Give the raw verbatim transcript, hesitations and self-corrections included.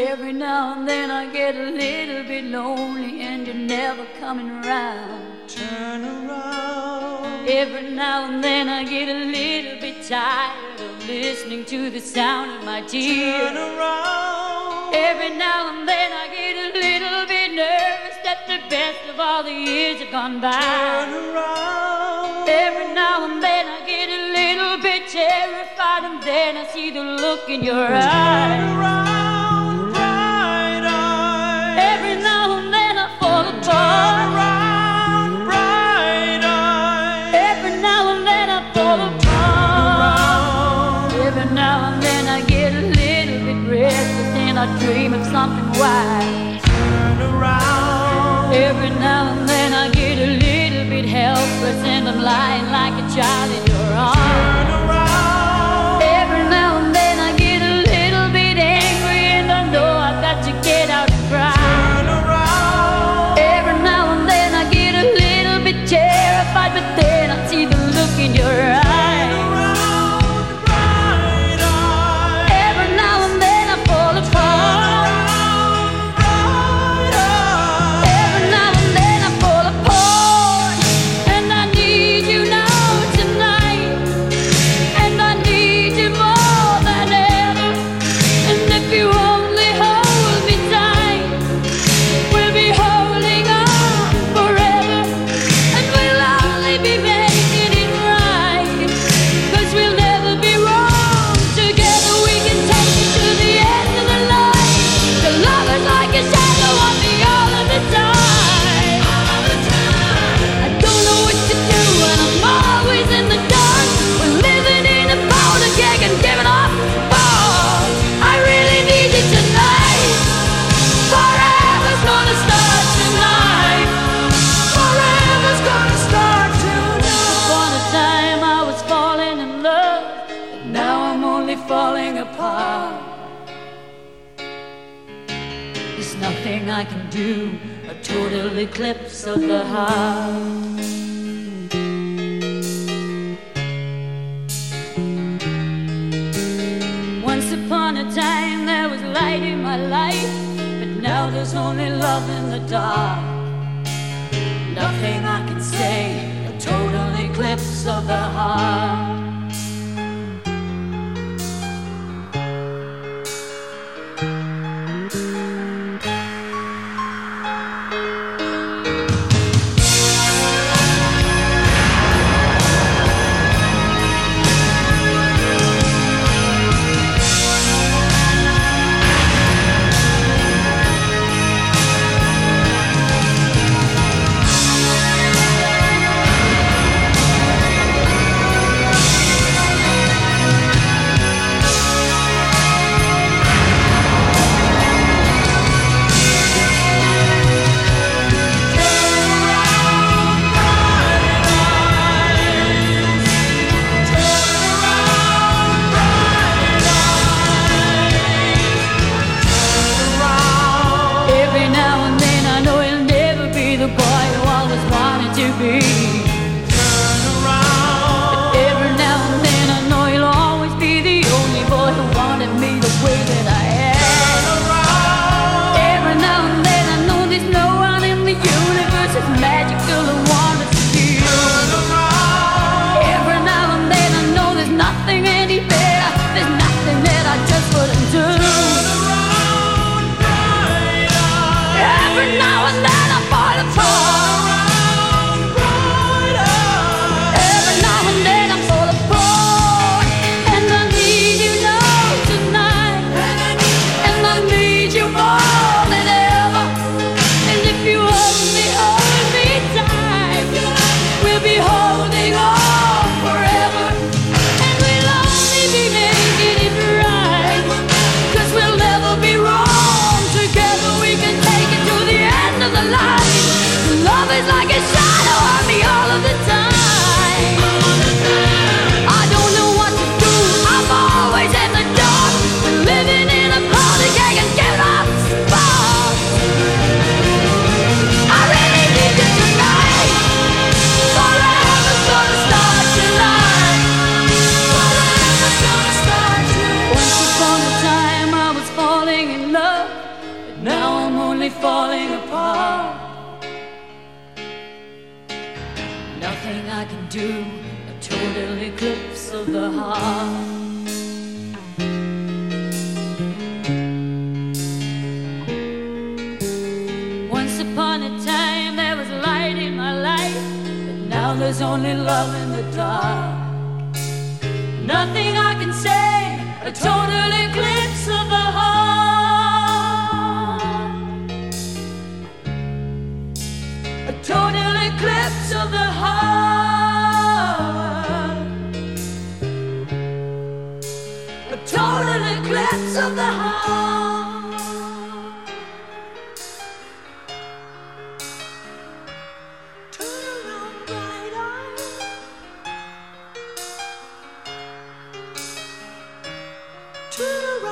Every now and then I get a little bit lonely and you're never coming around. Turn around. Every now and then I get a little bit tired of listening to the sound of my tears. Turn around. Every now and then I get a little bit nervous that the best of all the years have gone by. Turn around. Every now and then I get a little bit terrified, and then I see the look in your Turn eyes. around, bright eyes. Every now and then I fall Turn apart. around, bright eyes. Every now and then I fall Turn apart. around. Every now and then I get a little bit restless and I dream of something wise. Turn around. Every now and then I get a little bit helpless and I'm lying like a child in your arms. Turn around. Every now and then I get a little bit angry and I know I've got to get out and cry. Turn around. Every now and then I get a little bit terrified, but then I see the look in your eyes. Around, bright eyes. Every now and then I fall apart. Around, bright eyes. Every now and then I fall apart. And I need you now tonight. And I need you more than ever. And if you only hold me tight, we'll be holding on forever. And we'll only be making it right, 'cause we'll never be wrong. Together we can take it to the end of the line. The love is like a shadow on me all of the time. All the time. I don't know what to do and I'm always in the dark. We're living in a powder keg and giving off balls. I really need you tonight. Forever's gonna start tonight. Forever's gonna start tonight. Upon a time I was falling in love, but now I'm only falling apart. There's nothing I can do, a total eclipse of the heart. Once upon a time there was light in my life, but now there's only love in the dark. Nothing I can say, a total eclipse of the heart. Every now and then I know he'll never be the boy who always wanted to be. Turn around. Every now and then I know he'll always be the only boy who wanted me the way that I Turn am. around. Every now and then I know there's no one in the universe as magical and wondrous as you. Turn around. Every now and then I know there's nothing any better. There's nothing that I just wouldn't do. Turn around, bright eyes. Every now and then I fall apart. Around, bright only falling apart. Nothing I can do, a total eclipse of the heart. Once upon a time there was light in my life, but now there's only love in the dark. Nothing I can say, a total eclipse of the heart. A total eclipse of the heart. A total eclipse of the heart. Turn around, bright eyes. Turn around.